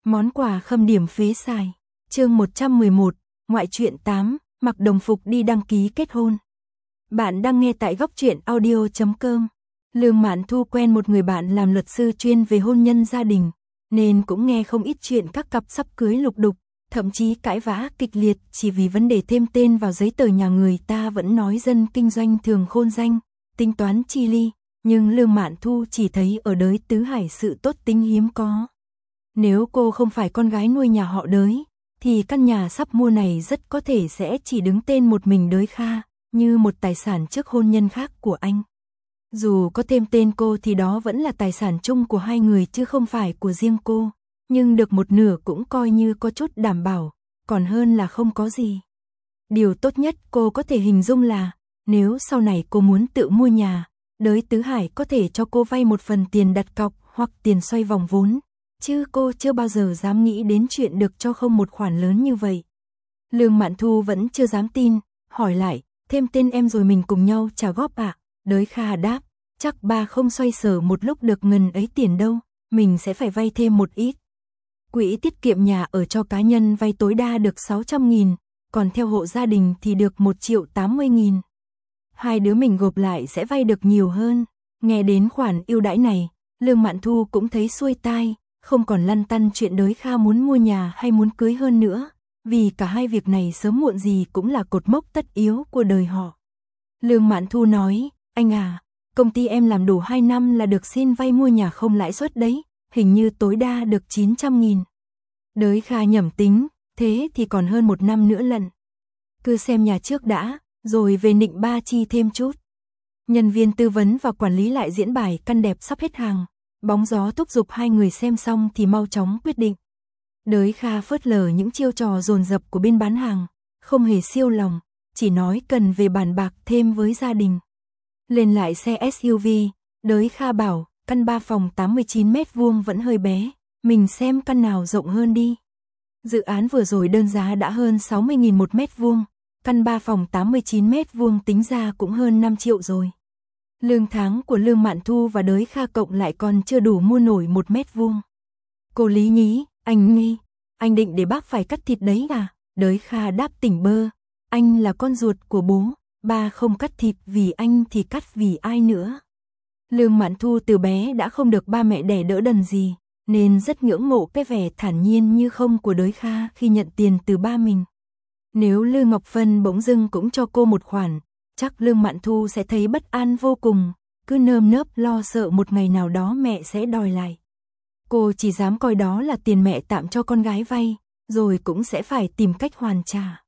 Món quà khâm điểm phế xài. Chương 111, ngoại truyện 8, mặc đồng phục đi đăng ký kết hôn. Bạn đang nghe tại góc truyện audio.com. Lương Mạn Thu quen một người bạn làm luật sư chuyên về hôn nhân gia đình, nên cũng nghe không ít chuyện các cặp sắp cưới lục đục, thậm chí cãi vã kịch liệt chỉ vì vấn đề thêm tên vào giấy tờ nhà người ta. Vẫn nói dân kinh doanh thường khôn danh, tính toán chi ly, nhưng Lương Mạn Thu chỉ thấy ở Đới Tứ Hải sự tốt tính hiếm có. Nếu cô không phải con gái nuôi nhà họ Đới, thì căn nhà sắp mua này rất có thể sẽ chỉ đứng tên một mình Đới Kha, như một tài sản trước hôn nhân khác của anh. Dù có thêm tên cô thì đó vẫn là tài sản chung của hai người chứ không phải của riêng cô, nhưng được một nửa cũng coi như có chút đảm bảo, còn hơn là không có gì. Điều tốt nhất cô có thể hình dung là, nếu sau này cô muốn tự mua nhà, Đới Tứ Hải có thể cho cô vay một phần tiền đặt cọc hoặc tiền xoay vòng vốn, chứ cô chưa bao giờ dám nghĩ đến chuyện được cho không một khoản lớn như vậy. Lương Mạn Thu vẫn chưa dám tin, hỏi lại, thêm tên em rồi mình cùng nhau trả góp ạ? Đới Kha đáp, chắc ba không xoay sở một lúc được ngần ấy tiền đâu, mình sẽ phải vay thêm một ít. Quỹ tiết kiệm nhà ở cho cá nhân vay tối đa được 600.000, còn theo hộ gia đình thì được 1.080.000. Hai đứa mình gộp lại sẽ vay được nhiều hơn. Nghe đến khoản ưu đãi này, Lương Mạn Thu cũng thấy xuôi tai, không còn lăn tăn chuyện Đới Kha muốn mua nhà hay muốn cưới hơn nữa, vì cả hai việc này sớm muộn gì cũng là cột mốc tất yếu của đời họ. Lương Mạn Thu nói, anh à, công ty em làm đủ 2 năm là được xin vay mua nhà không lãi suất đấy, hình như tối đa được 900.000. Đới Kha nhẩm tính, thế thì còn hơn 1 năm nữa lận. Cứ xem nhà trước đã, rồi về nịnh ba chi thêm chút. Nhân viên tư vấn và quản lý lại diễn bài căn đẹp sắp hết hàng. Bóng gió thúc giục hai người xem xong thì mau chóng quyết định. Đới Kha phớt lờ những chiêu trò dồn dập của bên bán hàng, không hề siêu lòng, chỉ nói cần về bàn bạc thêm với gia đình. Lên lại xe SUV, Đới Kha bảo, căn 3 phòng 89 mét vuông vẫn hơi bé, mình xem căn nào rộng hơn đi. Dự án vừa rồi đơn giá đã hơn 60.000 một mét vuông, căn 3 phòng 89 mét vuông tính ra cũng hơn 5 triệu rồi. Lương tháng của Lương Mạn Thu và Đới Kha cộng lại còn chưa đủ mua nổi 1 mét vuông. Cô Lý nhí, anh nghi, anh định để bác phải cắt thịt đấy à? Đới Kha đáp tỉnh bơ, anh là con ruột của bố, ba không cắt thịt vì anh thì cắt vì ai nữa. Lương Mạn Thu từ bé đã không được ba mẹ đẻ đỡ đần gì, nên rất ngưỡng mộ cái vẻ thản nhiên như không của Đới Kha khi nhận tiền từ ba mình. Nếu Lương Ngọc Phân bỗng dưng cũng cho cô một khoản, chắc Lương Mạn Thu sẽ thấy bất an vô cùng, cứ nơm nớp lo sợ một ngày nào đó mẹ sẽ đòi lại. Cô chỉ dám coi đó là tiền mẹ tạm cho con gái vay, rồi cũng sẽ phải tìm cách hoàn trả.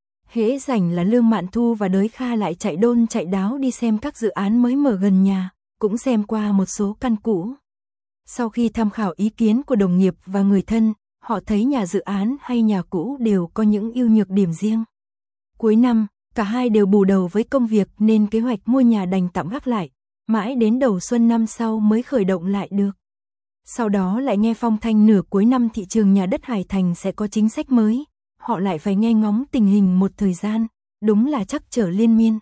Hễ rảnh là Lương Mạn Thu và Đới Kha lại chạy đôn chạy đáo đi xem các dự án mới mở gần nhà, cũng xem qua một số căn cũ. Sau khi tham khảo ý kiến của đồng nghiệp và người thân, họ thấy nhà dự án hay nhà cũ đều có những ưu nhược điểm riêng. Cuối năm, cả hai đều bù đầu với công việc nên kế hoạch mua nhà đành tạm gác lại, mãi đến đầu xuân năm sau mới khởi động lại được. Sau đó lại nghe phong thanh nửa cuối năm thị trường nhà đất Hải Thành sẽ có chính sách mới, họ lại phải nghe ngóng tình hình một thời gian, đúng là trắc trở liên miên.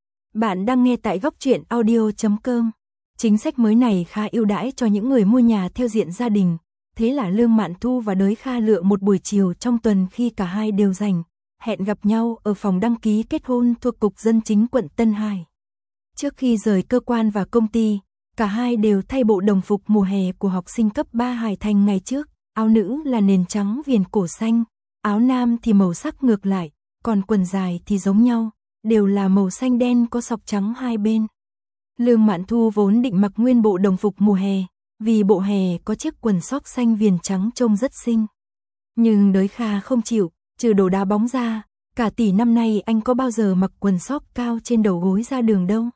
Bạn đang nghe tại góc truyện audio.com. Chính sách mới này khá ưu đãi cho những người mua nhà theo diện gia đình, thế là Lương Mạn Thu và Đới Kha lựa một buổi chiều trong tuần khi cả hai đều rảnh, hẹn gặp nhau ở phòng đăng ký kết hôn thuộc Cục Dân chính quận Tân Hải. Trước khi rời cơ quan và công ty, cả hai đều thay bộ đồng phục mùa hè của học sinh cấp 3 Hải Thành ngày trước, áo nữ là nền trắng viền cổ xanh, áo nam thì màu sắc ngược lại, còn quần dài thì giống nhau, đều là màu xanh đen có sọc trắng hai bên. Lương Mạn Thu vốn định mặc nguyên bộ đồng phục mùa hè, vì bộ hè có chiếc quần sóc xanh viền trắng trông rất xinh. Nhưng Đới Kha không chịu, trừ đồ đá bóng ra, cả tỷ năm nay anh có bao giờ mặc quần sóc cao trên đầu gối ra đường đâu.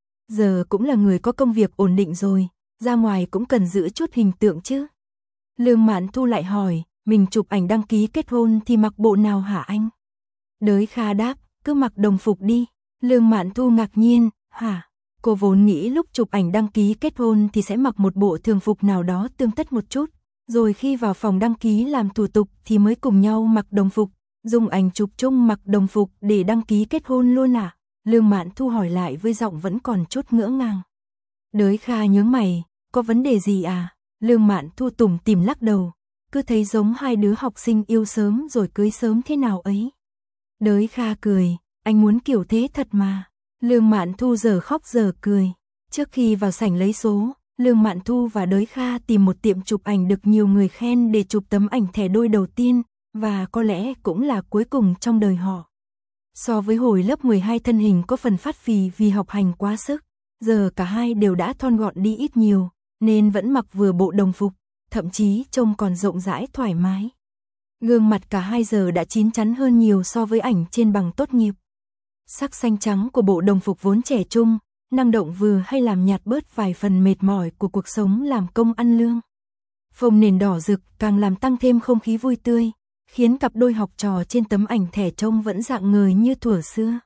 Giờ cũng là người có công việc ổn định rồi, ra ngoài cũng cần giữ chút hình tượng chứ. Lương Mạn Thu lại hỏi, mình chụp ảnh đăng ký kết hôn thì mặc bộ nào hả anh? Đới Kha đáp, cứ mặc đồng phục đi. Lương Mạn Thu ngạc nhiên, hả? Cô vốn nghĩ lúc chụp ảnh đăng ký kết hôn thì sẽ mặc một bộ thường phục nào đó tươm tất một chút, rồi khi vào phòng đăng ký làm thủ tục thì mới cùng nhau mặc đồng phục, dùng ảnh chụp chung mặc đồng phục để đăng ký kết hôn luôn à? Lương Mạn Thu hỏi lại với giọng vẫn còn chút ngỡ ngàng. Đới Kha nhướng mày, có vấn đề gì à? Lương Mạn Thu tủm tỉm lắc đầu, cứ thấy giống hai đứa học sinh yêu sớm rồi cưới sớm thế nào ấy. Đới Kha cười, anh muốn kiểu thế thật mà. Lương Mạn Thu giờ khóc giờ cười. Trước khi vào sảnh lấy số, Lương Mạn Thu và Đới Kha tìm một tiệm chụp ảnh được nhiều người khen để chụp tấm ảnh thẻ đôi đầu tiên, và có lẽ cũng là cuối cùng trong đời họ. So với hồi lớp 12 thân hình có phần phát phì vì học hành quá sức, giờ cả hai đều đã thon gọn đi ít nhiều, nên vẫn mặc vừa bộ đồng phục, thậm chí trông còn rộng rãi thoải mái. Gương mặt cả hai giờ đã chín chắn hơn nhiều so với ảnh trên bằng tốt nghiệp. Sắc xanh trắng của bộ đồng phục vốn trẻ trung, năng động vừa hay làm nhạt bớt vài phần mệt mỏi của cuộc sống làm công ăn lương. Phông nền đỏ rực càng làm tăng thêm không khí vui tươi, khiến cặp đôi học trò trên tấm ảnh thẻ trông vẫn rạng ngời như thuở xưa.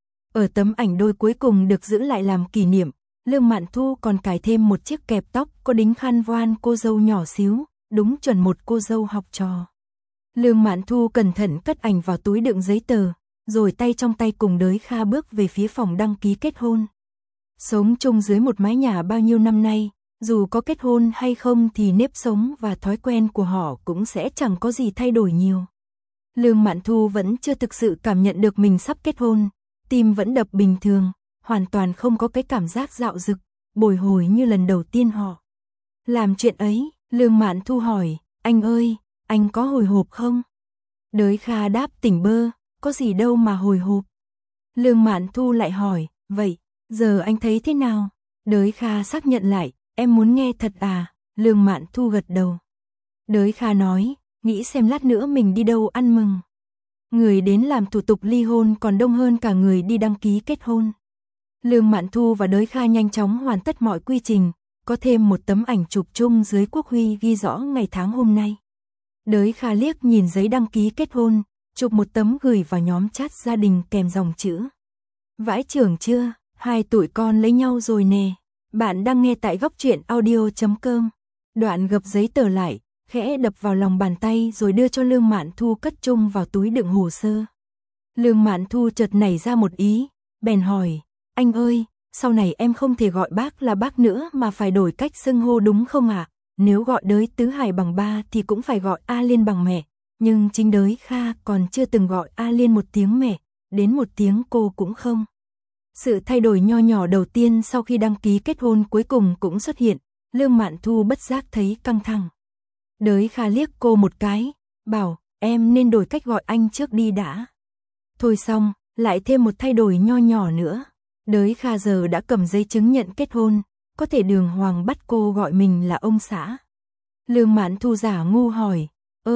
Ở tấm ảnh đôi cuối cùng được giữ lại làm kỷ niệm, Lương Mạn Thu còn cài thêm một chiếc kẹp tóc có đính khăn voan cô dâu nhỏ xíu, đúng chuẩn một cô dâu học trò. Lương Mạn Thu cẩn thận cất ảnh vào túi đựng giấy tờ, rồi tay trong tay cùng Đới Kha bước về phía phòng đăng ký kết hôn. Sống chung dưới một mái nhà bao nhiêu năm nay, dù có kết hôn hay không thì nếp sống và thói quen của họ cũng sẽ chẳng có gì thay đổi nhiều. Lương Mạn Thu vẫn chưa thực sự cảm nhận được mình sắp kết hôn, tim vẫn đập bình thường, hoàn toàn không có cái cảm giác dạo dực, bồi hồi như lần đầu tiên họ làm chuyện ấy. Lương Mạn Thu hỏi, anh ơi, anh có hồi hộp không? Đới Kha đáp tỉnh bơ, có gì đâu mà hồi hộp. Lương Mạn Thu lại hỏi, vậy, giờ anh thấy thế nào? Đới Kha xác nhận lại, em muốn nghe thật à? Lương Mạn Thu gật đầu. Đới Kha nói, nghĩ xem lát nữa mình đi đâu ăn mừng. Người đến làm thủ tục ly hôn còn đông hơn cả người đi đăng ký kết hôn. Lương Mạn Thu và Đới Kha nhanh chóng hoàn tất mọi quy trình, có thêm một tấm ảnh chụp chung dưới quốc huy ghi rõ ngày tháng hôm nay. Đới Kha liếc nhìn giấy đăng ký kết hôn, chụp một tấm gửi vào nhóm chat gia đình kèm dòng chữ. Vãi chưởng chưa, hai tụi con lấy nhau rồi nè. Bạn đang nghe tại goctruyện.audio.com. Đoạn gập giấy tờ lại, khẽ đập vào lòng bàn tay rồi đưa cho Lương Mạn Thu cất chung vào túi đựng hồ sơ. Lương Mạn Thu chợt nảy ra một ý, bèn hỏi, anh ơi, sau này em không thể gọi bác là bác nữa mà phải đổi cách xưng hô đúng không ạ? Nếu gọi Đới Tứ Hải bằng ba thì cũng phải gọi A Liên bằng mẹ, nhưng chính Đới Kha còn chưa từng gọi A Liên một tiếng mẹ, đến một tiếng cô cũng không. Sự thay đổi nho nhỏ đầu tiên sau khi đăng ký kết hôn cuối cùng cũng xuất hiện, Lương Mạn Thu bất giác thấy căng thẳng. Đới Kha liếc cô một cái, bảo, em nên đổi cách gọi anh trước đi đã. Thôi xong, lại thêm một thay đổi nho nhỏ nữa. Đới Kha giờ đã cầm giấy chứng nhận kết hôn, có thể đường hoàng bắt cô gọi mình là ông xã. Lương Mạn Thu giả ngu hỏi,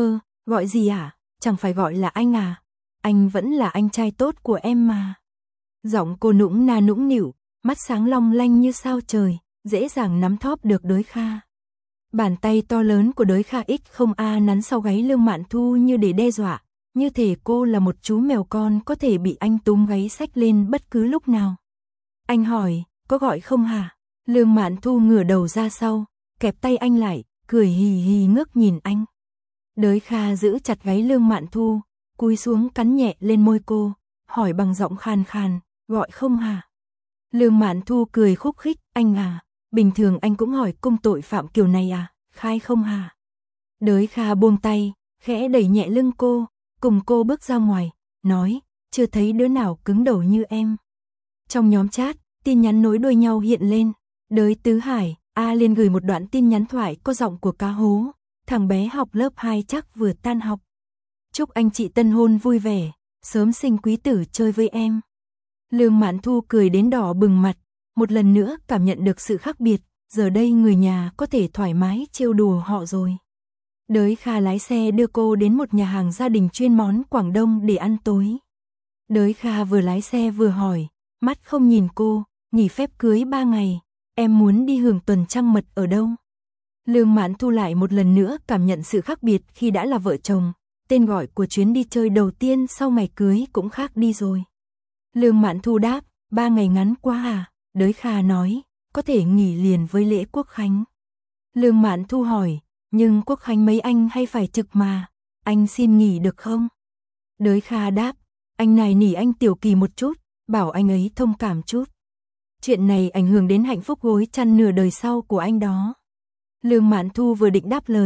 gọi gì à, chẳng phải gọi là anh à, anh vẫn là anh trai tốt của em mà. Giọng cô nũng na nũng nịu, mắt sáng long lanh như sao trời, dễ dàng nắm thóp được Đới Kha. Bàn tay to lớn của Đới Kha không nắn sau gáy Lương Mạn Thu như để đe dọa, như thể cô là một chú mèo con có thể bị anh túm gáy xách lên bất cứ lúc nào. Anh hỏi, có gọi không hả? Lương Mạn Thu ngửa đầu ra sau, kẹp tay anh lại, cười hì hì ngước nhìn anh. Đới Kha giữ chặt gáy Lương Mạn Thu, cúi xuống cắn nhẹ lên môi cô, hỏi bằng giọng khàn khàn, gọi không hả? Lương Mạn Thu cười khúc khích, anh à, bình thường anh cũng hỏi cung tội phạm kiểu này à, khai không hả? Đới Kha buông tay, khẽ đẩy nhẹ lưng cô, cùng cô bước ra ngoài, nói, chưa thấy đứa nào cứng đầu như em. Trong nhóm chat, tin nhắn nối đuôi nhau hiện lên, Đới Tứ Hải, A Liên gửi một đoạn tin nhắn thoại có giọng của cá hố, thằng bé học lớp 2 chắc vừa tan học. Chúc anh chị tân hôn vui vẻ, sớm sinh quý tử chơi với em. Lương Mạn Thu cười đến đỏ bừng mặt, một lần nữa cảm nhận được sự khác biệt, giờ đây người nhà có thể thoải mái trêu đùa họ rồi. Đới Kha lái xe đưa cô đến một nhà hàng gia đình chuyên món Quảng Đông để ăn tối. Đới Kha vừa lái xe vừa hỏi, mắt không nhìn cô, nghỉ phép cưới 3 ngày, em muốn đi hưởng tuần trăng mật ở đâu? Lương Mạn Thu lại một lần nữa cảm nhận sự khác biệt khi đã là vợ chồng, tên gọi của chuyến đi chơi đầu tiên sau ngày cưới cũng khác đi rồi. Lương Mạn Thu đáp, 3 ngày ngắn quá à? Đới Kha nói, có thể nghỉ liền với lễ Quốc Khánh. Lương Mạn Thu hỏi, nhưng Quốc Khánh mấy anh hay phải trực mà, anh xin nghỉ được không? Đới Kha đáp, anh này nỉ anh Tiểu Kỳ một chút, bảo anh ấy thông cảm chút. Chuyện này ảnh hưởng đến hạnh phúc gối chăn nửa đời sau của anh đó. Lương Mạn Thu vừa định đáp lời,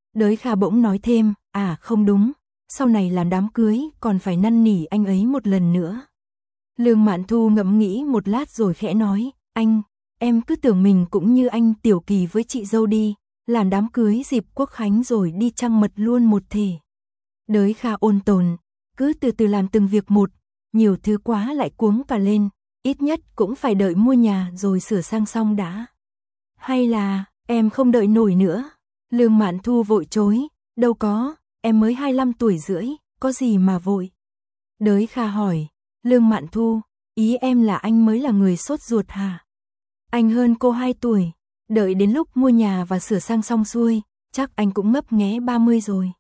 Đới Kha bỗng nói thêm, không đúng, sau này làm đám cưới còn phải năn nỉ anh ấy một lần nữa. Lương Mạn Thu ngẫm nghĩ một lát rồi khẽ nói, em cứ tưởng mình cũng như anh Tiểu Kỳ với chị dâu đi, làm đám cưới dịp Quốc Khánh rồi đi trăng mật luôn một thể. Đới Kha ôn tồn, cứ từ từ làm từng việc một, nhiều thứ quá lại cuống cả lên, ít nhất cũng phải đợi mua nhà rồi sửa sang xong đã. Hay là, em không đợi nổi nữa. Lương Mạn Thu vội chối, đâu có, em mới 25 tuổi rưỡi, có gì mà vội. Đới Kha hỏi, Lương Mạn Thu, ý em là anh mới là người sốt ruột hả? Anh hơn cô 2 tuổi, đợi đến lúc mua nhà và sửa sang xong xuôi, chắc anh cũng ngấp nghé 30 rồi.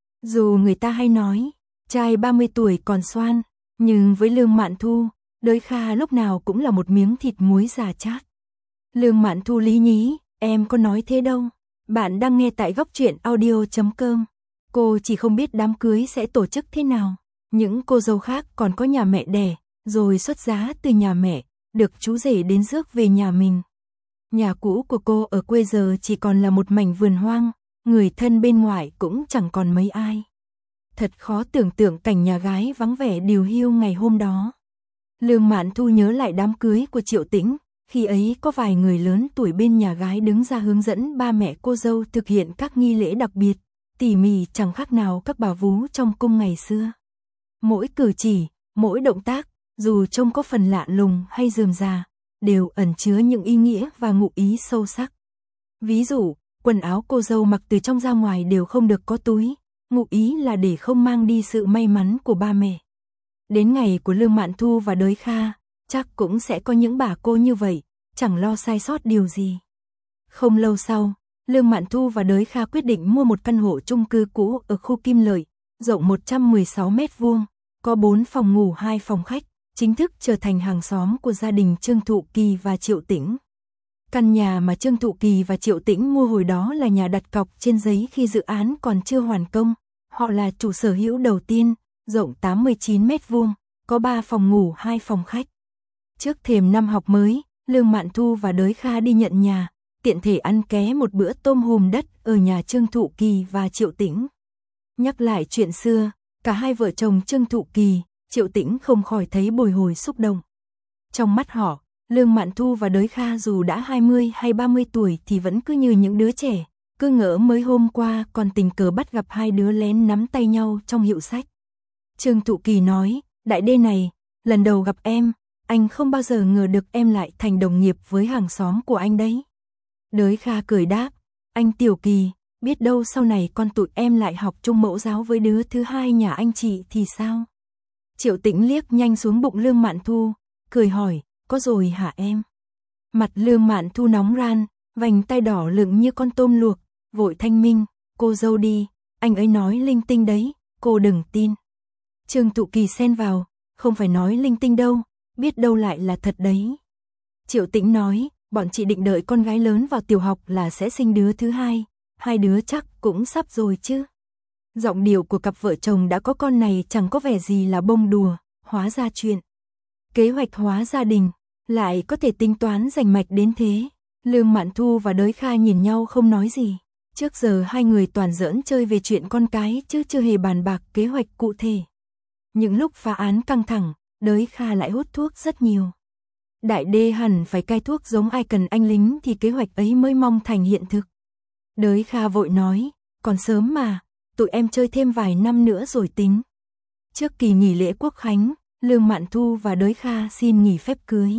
Dù người ta hay nói, trai 30 tuổi còn xoan, nhưng với Lương Mạn Thu, Đới Kha lúc nào cũng là một miếng thịt muối già chát. Lương Mạn Thu lý nhí, em có nói thế đâu. Bạn đang nghe tại góc truyện audio.com. Cô chỉ không biết đám cưới sẽ tổ chức thế nào. Những cô dâu khác còn có nhà mẹ đẻ, rồi xuất giá từ nhà mẹ, được chú rể đến rước về nhà mình. Nhà cũ của cô ở quê giờ chỉ còn là một mảnh vườn hoang, người thân bên ngoài cũng chẳng còn mấy ai. Thật khó tưởng tượng cảnh nhà gái vắng vẻ điều hiu ngày hôm đó. Lương Mạn Thu nhớ lại đám cưới của Triệu Tĩnh, khi ấy có vài người lớn tuổi bên nhà gái đứng ra hướng dẫn ba mẹ cô dâu thực hiện các nghi lễ đặc biệt, tỉ mỉ chẳng khác nào các bà vú trong cung ngày xưa. Mỗi cử chỉ, mỗi động tác, dù trông có phần lạ lùng hay rườm rà, đều ẩn chứa những ý nghĩa và ngụ ý sâu sắc. Ví dụ, quần áo cô dâu mặc từ trong ra ngoài đều không được có túi, ngụ ý là để không mang đi sự may mắn của ba mẹ. Đến ngày của Lương Mạn Thu và Đới Kha, chắc cũng sẽ có những bà cô như vậy, chẳng lo sai sót điều gì. Không lâu sau, Lương Mạn Thu và Đới Kha quyết định mua một căn hộ chung cư cũ ở khu Kim Lợi, rộng 116 mét vuông, có 4 phòng ngủ 2 phòng khách, chính thức trở thành hàng xóm của gia đình Trương Thụ Kỳ và Triệu Tĩnh. Căn nhà mà Trương Thụ Kỳ và Triệu Tĩnh mua hồi đó là nhà đặt cọc trên giấy khi dự án còn chưa hoàn công. Họ là chủ sở hữu đầu tiên, rộng 89 mét vuông, có 3 phòng ngủ 2 phòng khách. Trước thềm năm học mới, Lương Mạn Thu và Đới Kha đi nhận nhà, tiện thể ăn ké một bữa tôm hùm đất ở nhà Trương Thụ Kỳ và Triệu Tĩnh. Nhắc lại chuyện xưa, cả hai vợ chồng Trương Thụ Kỳ, Triệu Tĩnh không khỏi thấy bồi hồi xúc động. Trong mắt họ, Lương Mạn Thu và Đới Kha dù đã 20 hay 30 tuổi thì vẫn cứ như những đứa trẻ, cứ ngỡ mới hôm qua còn tình cờ bắt gặp hai đứa lén nắm tay nhau trong hiệu sách. Trương Thụ Kỳ nói, đại đê này, lần đầu gặp em, anh không bao giờ ngờ được em lại thành đồng nghiệp với hàng xóm của anh đấy. Đới Kha cười đáp, anh Tiểu Kỳ, biết đâu sau này con tụi em lại học chung mẫu giáo với đứa thứ hai nhà anh chị thì sao? Triệu Tĩnh liếc nhanh xuống bụng Lương Mạn Thu, cười hỏi, có rồi hả em? Mặt Lương Mạn Thu nóng ran, vành tay đỏ lựng như con tôm luộc, vội thanh minh, cô dâu đi, anh ấy nói linh tinh đấy, cô đừng tin. Trương Thụ Kỳ xen vào, không phải nói linh tinh đâu, biết đâu lại là thật đấy. Triệu Tĩnh nói, bọn chị định đợi con gái lớn vào tiểu học là sẽ sinh đứa thứ hai, hai đứa chắc cũng sắp rồi chứ. Giọng điệu của cặp vợ chồng đã có con này chẳng có vẻ gì là bông đùa, hóa ra chuyện. Kế hoạch hóa gia đình, lại có thể tính toán rành mạch đến thế. Lương Mạn Thu và Đới Kha nhìn nhau không nói gì. Trước giờ hai người toàn giỡn chơi về chuyện con cái chứ chưa hề bàn bạc kế hoạch cụ thể. Những lúc phá án căng thẳng, Đới Kha lại hút thuốc rất nhiều. Đại đê hẳn phải cai thuốc giống ai cần anh lính thì kế hoạch ấy mới mong thành hiện thực. Đới Kha vội nói, còn sớm mà, tụi em chơi thêm vài năm nữa rồi tính. Trước kỳ nghỉ lễ Quốc Khánh, Lương Mạn Thu và Đới Kha xin nghỉ phép cưới.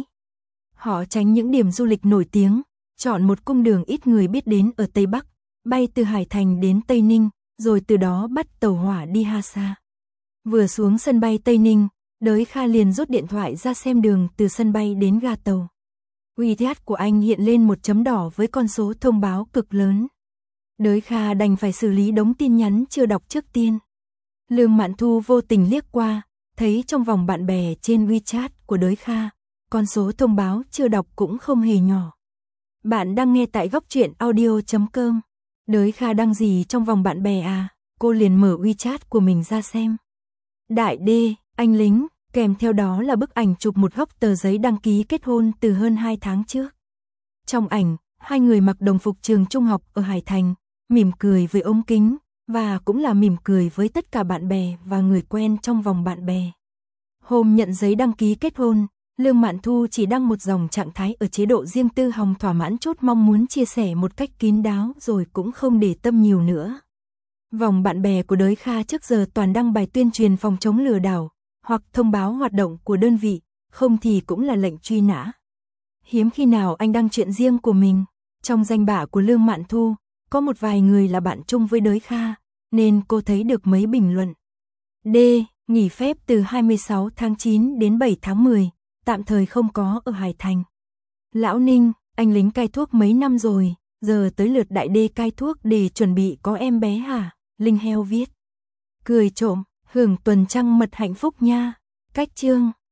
Họ tránh những điểm du lịch nổi tiếng, chọn một cung đường ít người biết đến ở Tây Bắc, bay từ Hải Thành đến Tây Ninh, rồi từ đó bắt tàu hỏa đi Ha Sa. Vừa xuống sân bay Tây Ninh, Đới Kha liền rút điện thoại ra xem đường từ sân bay đến ga tàu. WeChat của anh hiện lên một chấm đỏ với con số thông báo cực lớn. Đới Kha đành phải xử lý đống tin nhắn chưa đọc trước tiên. Lương Mạn Thu vô tình liếc qua, thấy trong vòng bạn bè trên WeChat của Đới Kha, con số thông báo chưa đọc cũng không hề nhỏ. Bạn đang nghe tại góc truyện audio.com. Đới Kha đăng gì trong vòng bạn bè à? Cô liền mở WeChat của mình ra xem. Đại đê, anh lính, kèm theo đó là bức ảnh chụp một góc tờ giấy đăng ký kết hôn từ hơn 2 tháng trước. Trong ảnh, hai người mặc đồng phục trường trung học ở Hải Thành, mỉm cười với ống kính, và cũng là mỉm cười với tất cả bạn bè và người quen trong vòng bạn bè. Hôm nhận giấy đăng ký kết hôn, Lương Mạn Thu chỉ đăng một dòng trạng thái ở chế độ riêng tư hòng thỏa mãn chốt mong muốn chia sẻ một cách kín đáo rồi cũng không để tâm nhiều nữa. Vòng bạn bè của Đới Kha trước giờ toàn đăng bài tuyên truyền phòng chống lừa đảo, hoặc thông báo hoạt động của đơn vị, không thì cũng là lệnh truy nã. Hiếm khi nào anh đăng chuyện riêng của mình. Trong danh bạ của Lương Mạn Thu, có một vài người là bạn chung với Đới Kha, nên cô thấy được mấy bình luận. D. Nghỉ phép từ 26 tháng 9 đến 7 tháng 10, tạm thời không có ở Hải Thành. Lão Ninh, anh lính cai thuốc mấy năm rồi, giờ tới lượt đại D cai thuốc để chuẩn bị có em bé hả? Linh Heo viết. Cười trộm, hưởng tuần trăng mật hạnh phúc nha. Cách chương